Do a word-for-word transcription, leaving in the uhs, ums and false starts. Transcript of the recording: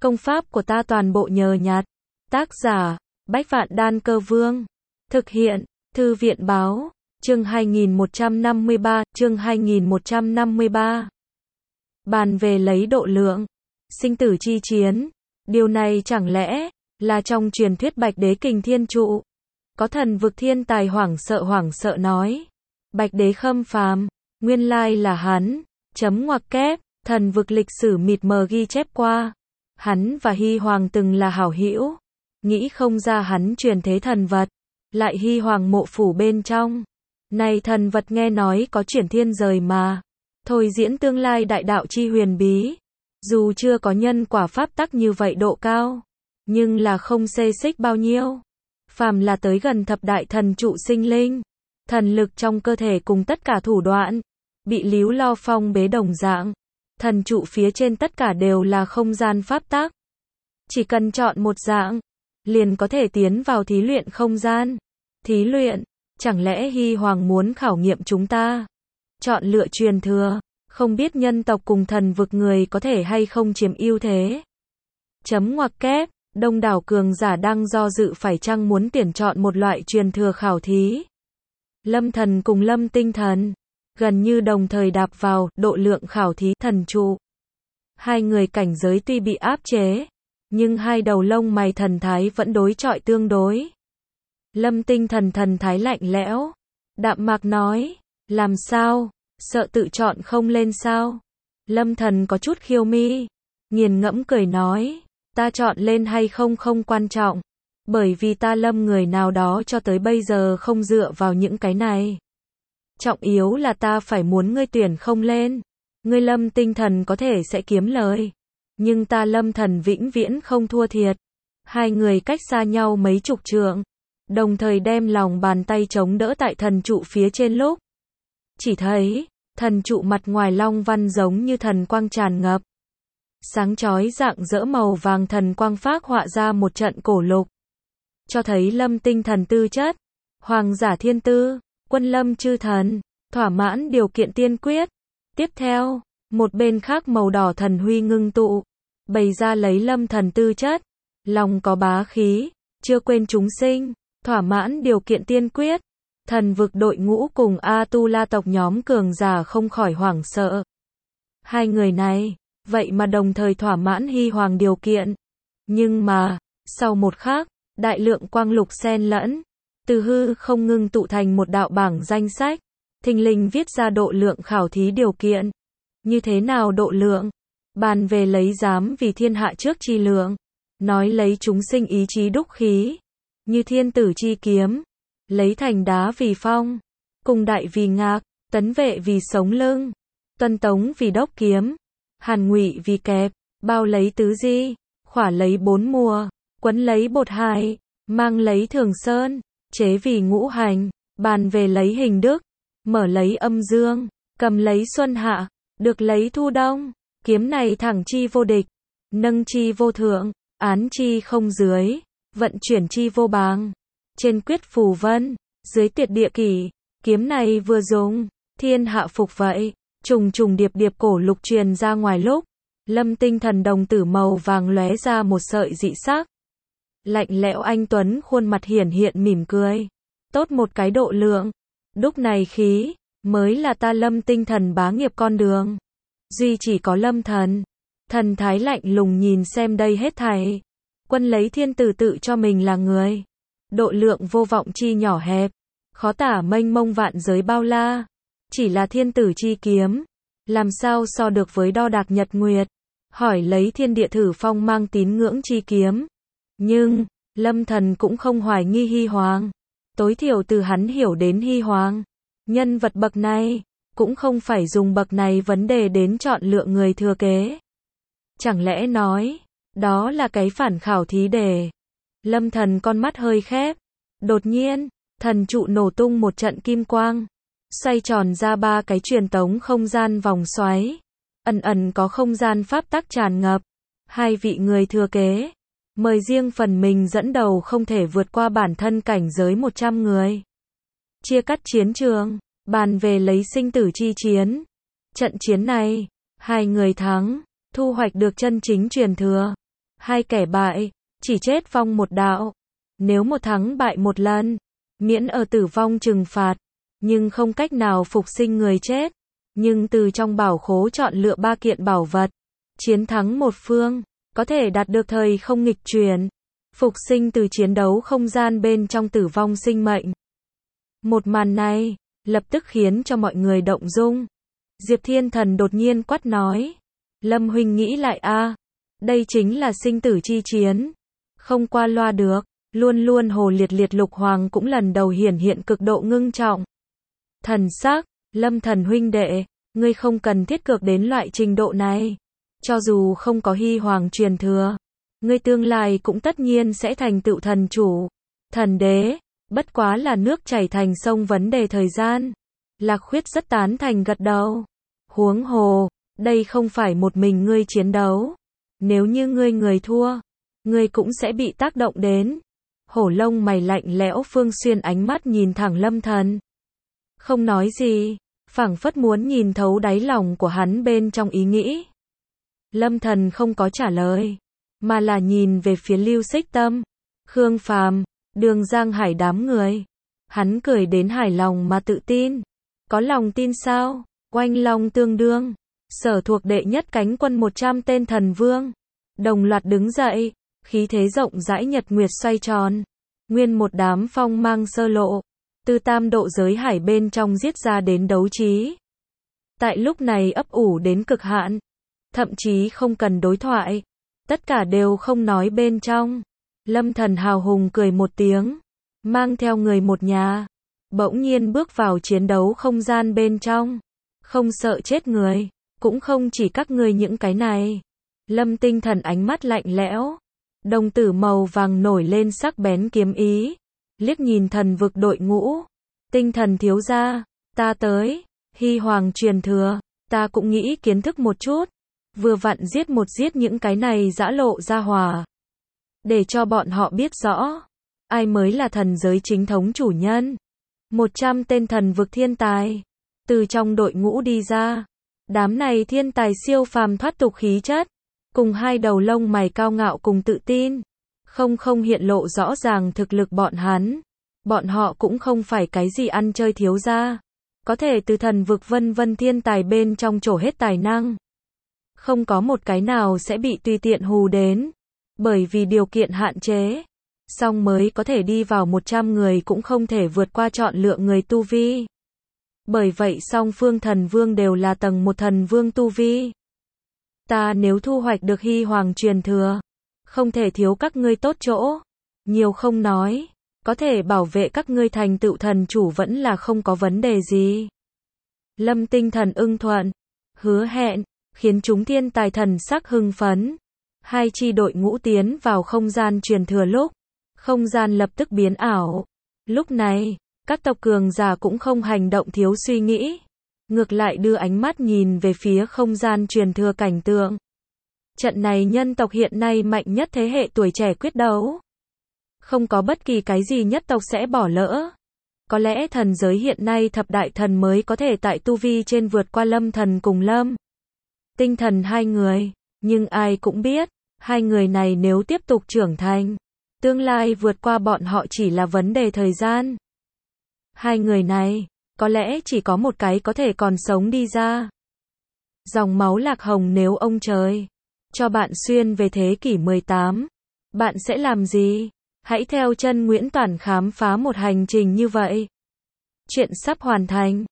Công pháp của ta toàn bộ nhờ nhặt. Tác giả, Bách Vạn Đan Cơ Vương. Thực hiện, Thư viện Báo. Chương hai nghìn một trăm năm mươi ba, chương hai nghìn một trăm năm mươi ba. Bàn về lấy độ lượng, sinh tử chi chiến. Điều này chẳng lẽ là trong truyền thuyết Bạch Đế Kình Thiên Trụ? Có thần vực thiên tài hoảng sợ hoảng sợ nói. Bạch Đế khâm phàm, nguyên lai là hắn. Chấm ngoặc kép, thần vực lịch sử mịt mờ ghi chép qua. Hắn và Hy Hoàng từng là hảo hữu. Nghĩ không ra hắn truyền thế thần vật. Lại Hy Hoàng mộ phủ bên trong. Này thần vật nghe nói có chuyển thiên rời mà. Thôi diễn tương lai đại đạo chi huyền bí. Dù chưa có nhân quả pháp tắc như vậy độ cao. Nhưng là không xê xích bao nhiêu. Phàm là tới gần thập đại thần trụ sinh linh. Thần lực trong cơ thể cùng tất cả thủ đoạn. Bị líu lo phong bế đồng dạng. Thần trụ phía trên tất cả đều là không gian pháp tắc. Chỉ cần chọn một dạng. Liền có thể tiến vào thí luyện không gian. Thí luyện. Chẳng lẽ Hy Hoàng muốn khảo nghiệm chúng ta? Chọn lựa truyền thừa. Không biết nhân tộc cùng thần vực người có thể hay không chiếm ưu thế. Chấm ngoặc kép. Đông đảo cường giả đang do dự phải chăng muốn tuyển chọn một loại truyền thừa khảo thí. Lâm Thần cùng Lâm Tinh Thần gần như đồng thời đạp vào độ lượng khảo thí thần trụ. Hai người cảnh giới tuy bị áp chế, nhưng hai đầu lông mày thần thái vẫn đối chọi tương đối. Lâm Tinh Thần thần thái lạnh lẽo, đạm mạc nói, làm sao, sợ tự chọn không lên sao? Lâm Thần có chút khiêu mi, nghiền ngẫm cười nói, ta chọn lên hay không không quan trọng, bởi vì ta Lâm người nào đó cho tới bây giờ không dựa vào những cái này. Trọng yếu là ta phải muốn ngươi tuyển không lên. Ngươi Lâm Tinh Thần có thể sẽ kiếm lời. Nhưng ta Lâm Thần vĩnh viễn không thua thiệt. Hai người cách xa nhau mấy chục trượng. Đồng thời đem lòng bàn tay chống đỡ tại thần trụ phía trên lúc. Chỉ thấy, thần trụ mặt ngoài long văn giống như thần quang tràn ngập. Sáng chói rạng rỡ màu vàng thần quang phác họa ra một trận cổ lục. Cho thấy Lâm Tinh Thần tư chất. Hoàng giả thiên tư. Quân lâm chư thần, thỏa mãn điều kiện tiên quyết. Tiếp theo, một bên khác màu đỏ thần huy ngưng tụ, bày ra lấy Lâm Thần tư chất, lòng có bá khí, chưa quên chúng sinh, thỏa mãn điều kiện tiên quyết. Thần vực đội ngũ cùng A Tu La tộc nhóm cường giả không khỏi hoảng sợ. Hai người này, vậy mà đồng thời thỏa mãn Hy Hoàng điều kiện. Nhưng mà, sau một khắc, đại lượng quang lục xen lẫn. Từ hư không ngưng tụ thành một đạo bảng danh sách, thình lình viết ra độ lượng khảo thí điều kiện. Như thế nào độ lượng? Bàn về lấy dám vì thiên hạ trước chi lượng, nói lấy chúng sinh ý chí đúc khí, như thiên tử chi kiếm, lấy thành đá vì phong, cùng đại vì ngạc, tấn vệ vì sống lưng, tuân tống vì đốc kiếm, hàn ngụy vì kẹp, bao lấy tứ di, khỏa lấy bốn mùa, quấn lấy bột hải, mang lấy thường sơn. Chế vì ngũ hành, bàn về lấy hình đức, mở lấy âm dương, cầm lấy xuân hạ, được lấy thu đông, kiếm này thẳng chi vô địch, nâng chi vô thượng, án chi không dưới, vận chuyển chi vô bàng. Trên quyết phù vân, dưới tuyệt địa kỷ, kiếm này vừa dùng, thiên hạ phục vậy, trùng trùng điệp điệp cổ lục truyền ra ngoài lúc, Lâm Tinh Thần đồng tử màu vàng lóe ra một sợi dị sắc. Lạnh lẽo anh tuấn khuôn mặt hiển hiện mỉm cười. Tốt một cái độ lượng. Đúc này khí, mới là ta Lâm Tinh Thần bá nghiệp con đường. Duy chỉ có Lâm Thần. Thần thái lạnh lùng nhìn xem đây hết thảy. Quân lấy thiên tử tự cho mình là người. Độ lượng vô vọng chi nhỏ hẹp. Khó tả mênh mông vạn giới bao la. Chỉ là thiên tử chi kiếm. Làm sao so được với đo đạc nhật nguyệt. Hỏi lấy thiên địa thử phong mang tín ngưỡng chi kiếm. Nhưng, Lâm Thần cũng không hoài nghi Hy Hoàng. Tối thiểu từ hắn hiểu đến Hy Hoàng. Nhân vật bậc này, cũng không phải dùng bậc này vấn đề đến chọn lựa người thừa kế. Chẳng lẽ nói, đó là cái phản khảo thí đề. Lâm Thần con mắt hơi khép. Đột nhiên, thần trụ nổ tung một trận kim quang. Xoay tròn ra ba cái truyền tống không gian vòng xoáy. Ẩn ẩn có không gian pháp tắc tràn ngập. Hai vị người thừa kế. Mời riêng phần mình dẫn đầu không thể vượt qua bản thân cảnh giới một trăm người. Chia cắt chiến trường, bàn về lấy sinh tử chi chiến. Trận chiến này, hai người thắng, thu hoạch được chân chính truyền thừa. hai kẻ bại, chỉ chết vong một đạo. Nếu một thắng bại một lần, miễn ở tử vong trừng phạt, nhưng không cách nào phục sinh người chết. Nhưng từ trong bảo khố chọn lựa ba kiện bảo vật, chiến thắng một phương, có thể đạt được thời không nghịch chuyển, phục sinh từ chiến đấu không gian bên trong tử vong sinh mệnh. Một màn này, lập tức khiến cho mọi người động dung. Diệp Thiên Thần đột nhiên quát nói. Lâm huynh nghĩ lại a, đây chính là sinh tử chi chiến. Không qua loa được, luôn luôn hồ liệt liệt Lục Hoàng cũng lần đầu hiển hiện cực độ ngưng trọng. Thần sắc, Lâm thần huynh đệ, ngươi không cần thiết cược đến loại trình độ này. Cho dù không có Hy Hoàng truyền thừa, ngươi tương lai cũng tất nhiên sẽ thành tựu thần chủ, thần đế, bất quá là nước chảy thành sông vấn đề thời gian. Lạc Khuyết rất tán thành gật đầu. Huống hồ, đây không phải một mình ngươi chiến đấu. Nếu như ngươi người thua, ngươi cũng sẽ bị tác động đến. Hổ lông mày lạnh lẽo Phương Xuyên ánh mắt nhìn thẳng Lâm Thần. Không nói gì, phảng phất muốn nhìn thấu đáy lòng của hắn bên trong ý nghĩ. Lâm Thần không có trả lời, mà là nhìn về phía Lưu Xích Tâm, Khương Phàm, Đường Giang Hải đám người. Hắn cười đến hài lòng mà tự tin. Có lòng tin sao? Oanh Long tương đương, sở thuộc đệ nhất cánh quân một trăm tên thần vương, đồng loạt đứng dậy, khí thế rộng rãi nhật nguyệt xoay tròn, nguyên một đám phong mang sơ lộ, từ tam độ giới hải bên trong giết ra đến đấu trí. Tại lúc này ấp ủ đến cực hạn, thậm chí không cần đối thoại, tất cả đều không nói bên trong. Lâm Thần hào hùng cười một tiếng, mang theo người một nhà, bỗng nhiên bước vào chiến đấu không gian bên trong. Không sợ chết người, cũng không chỉ các ngươi những cái này. Lâm Tinh Thần ánh mắt lạnh lẽo, đồng tử màu vàng nổi lên sắc bén kiếm ý, liếc nhìn thần vực đội ngũ. Tinh Thần thiếu gia, ta tới. Hy Hoàng truyền thừa, ta cũng nghĩ kiến thức một chút. Vừa vặn giết một giết những cái này dã lộ ra hòa, để cho bọn họ biết rõ ai mới là thần giới chính thống chủ nhân. Một trăm tên thần vực thiên tài từ trong đội ngũ đi ra. Đám này thiên tài siêu phàm thoát tục khí chất, cùng hai đầu lông mày cao ngạo cùng tự tin, không không hiện lộ rõ ràng thực lực bọn hắn. Bọn họ cũng không phải cái gì ăn chơi thiếu gia, có thể từ thần vực vân vân thiên tài bên trong trổ hết tài năng. Không có một cái nào sẽ bị tùy tiện hù đến, bởi vì điều kiện hạn chế. Song mới có thể đi vào một trăm người cũng không thể vượt qua chọn lựa người tu vi. Bởi vậy song phương thần vương đều là tầng một thần vương tu vi. Ta nếu thu hoạch được Hy Hoàng truyền thừa, không thể thiếu các ngươi tốt chỗ. Nhiều không nói, có thể bảo vệ các ngươi thành tựu thần chủ vẫn là không có vấn đề gì. Lâm Tinh Thần ưng thuận, hứa hẹn, khiến chúng thiên tài thần sắc hưng phấn. Hai chi đội ngũ tiến vào không gian truyền thừa lúc, không gian lập tức biến ảo. Lúc này, các tộc cường giả cũng không hành động thiếu suy nghĩ, ngược lại đưa ánh mắt nhìn về phía không gian truyền thừa cảnh tượng. Trận này nhân tộc hiện nay mạnh nhất thế hệ tuổi trẻ quyết đấu. Không có bất kỳ cái gì nhất tộc sẽ bỏ lỡ. Có lẽ thần giới hiện nay thập đại thần mới có thể tại tu vi trên vượt qua Lâm Thần cùng Lâm Tinh Thần hai người, nhưng ai cũng biết, hai người này nếu tiếp tục trưởng thành, tương lai vượt qua bọn họ chỉ là vấn đề thời gian. Hai người này, có lẽ chỉ có một cái có thể còn sống đi ra. Dòng máu Lạc Hồng nếu ông trời cho bạn xuyên về thế kỷ mười tám, bạn sẽ làm gì? Hãy theo chân Nguyễn Toản khám phá một hành trình như vậy. Chuyện sắp hoàn thành.